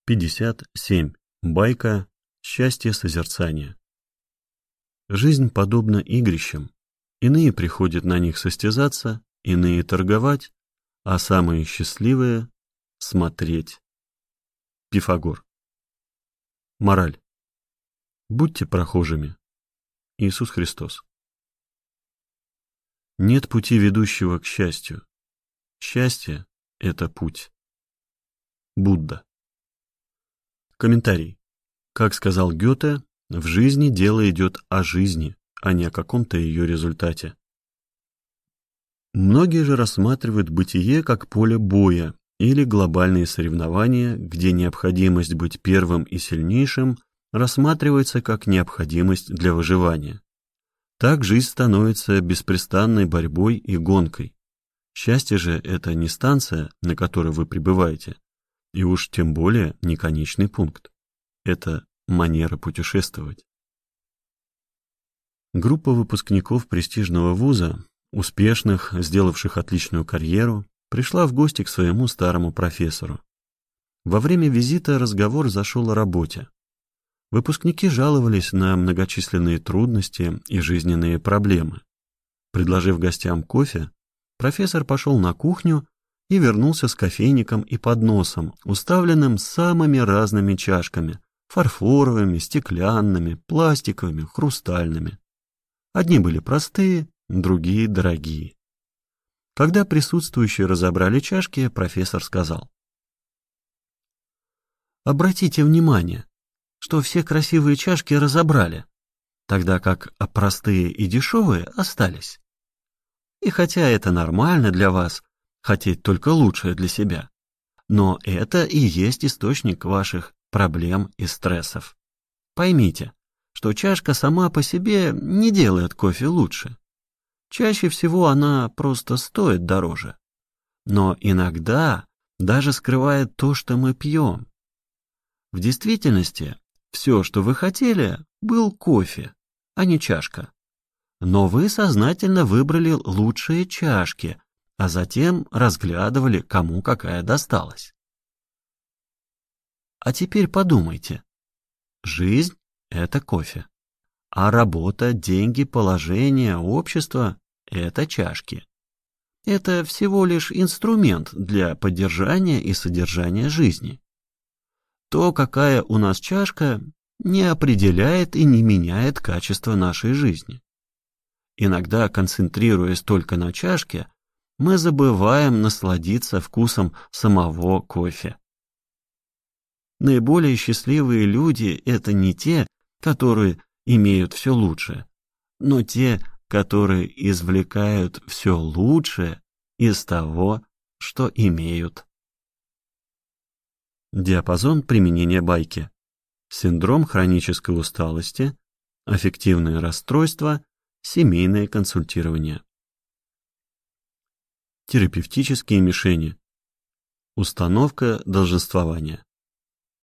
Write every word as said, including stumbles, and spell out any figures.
пятьдесят семь. Байка «Счастье созерцания». Жизнь подобна игрищам. Иные приходят на них состязаться, иные торговать, а самые счастливые — смотреть. Пифагор. Мораль. Будьте прохожими. Иисус Христос. Нет пути, ведущего к счастью. Счастье — это путь. Будда. Комментарий. Как сказал Гёте, в жизни дело идет о жизни, а не о каком-то ее результате. Многие же рассматривают бытие как поле боя или глобальные соревнования, где необходимость быть первым и сильнейшим рассматривается как необходимость для выживания. Так жизнь становится беспрестанной борьбой и гонкой. Счастье же — это не станция, на которой вы пребываете, и уж тем более не конечный пункт. Это манера путешествовать. Группа выпускников престижного вуза, успешных, сделавших отличную карьеру, пришла в гости к своему старому профессору. Во время визита разговор зашел о работе. Выпускники жаловались на многочисленные трудности и жизненные проблемы. Предложив гостям кофе, профессор пошел на кухню и вернулся с кофейником и подносом, уставленным самыми разными чашками — фарфоровыми, стеклянными, пластиковыми, хрустальными. Одни были простые, другие — дорогие. Когда присутствующие разобрали чашки, профессор сказал: «Обратите внимание, что все красивые чашки разобрали, тогда как простые и дешевые остались. И хотя это нормально для вас, хотеть только лучшее для себя, но это и есть источник ваших проблем и стрессов. Поймите, что чашка сама по себе не делает кофе лучше. Чаще всего она просто стоит дороже. Но иногда даже скрывает то, что мы пьем. В действительности, все, что вы хотели, был кофе, а не чашка. Но вы сознательно выбрали лучшие чашки, а затем разглядывали, кому какая досталась. А теперь подумайте. Жизнь — это кофе, а работа, деньги, положение, общество — это чашки. Это всего лишь инструмент для поддержания и содержания жизни. То, какая у нас чашка, не определяет и не меняет качество нашей жизни. Иногда, концентрируясь только на чашке, мы забываем насладиться вкусом самого кофе. Наиболее счастливые люди — это не те, которые имеют все лучшее, но те, которые извлекают все лучшее из того, что имеют. Диапазон применения байки. Синдром хронической усталости, аффективные расстройства, семейное консультирование. Терапевтические мишени. Установка долженствования.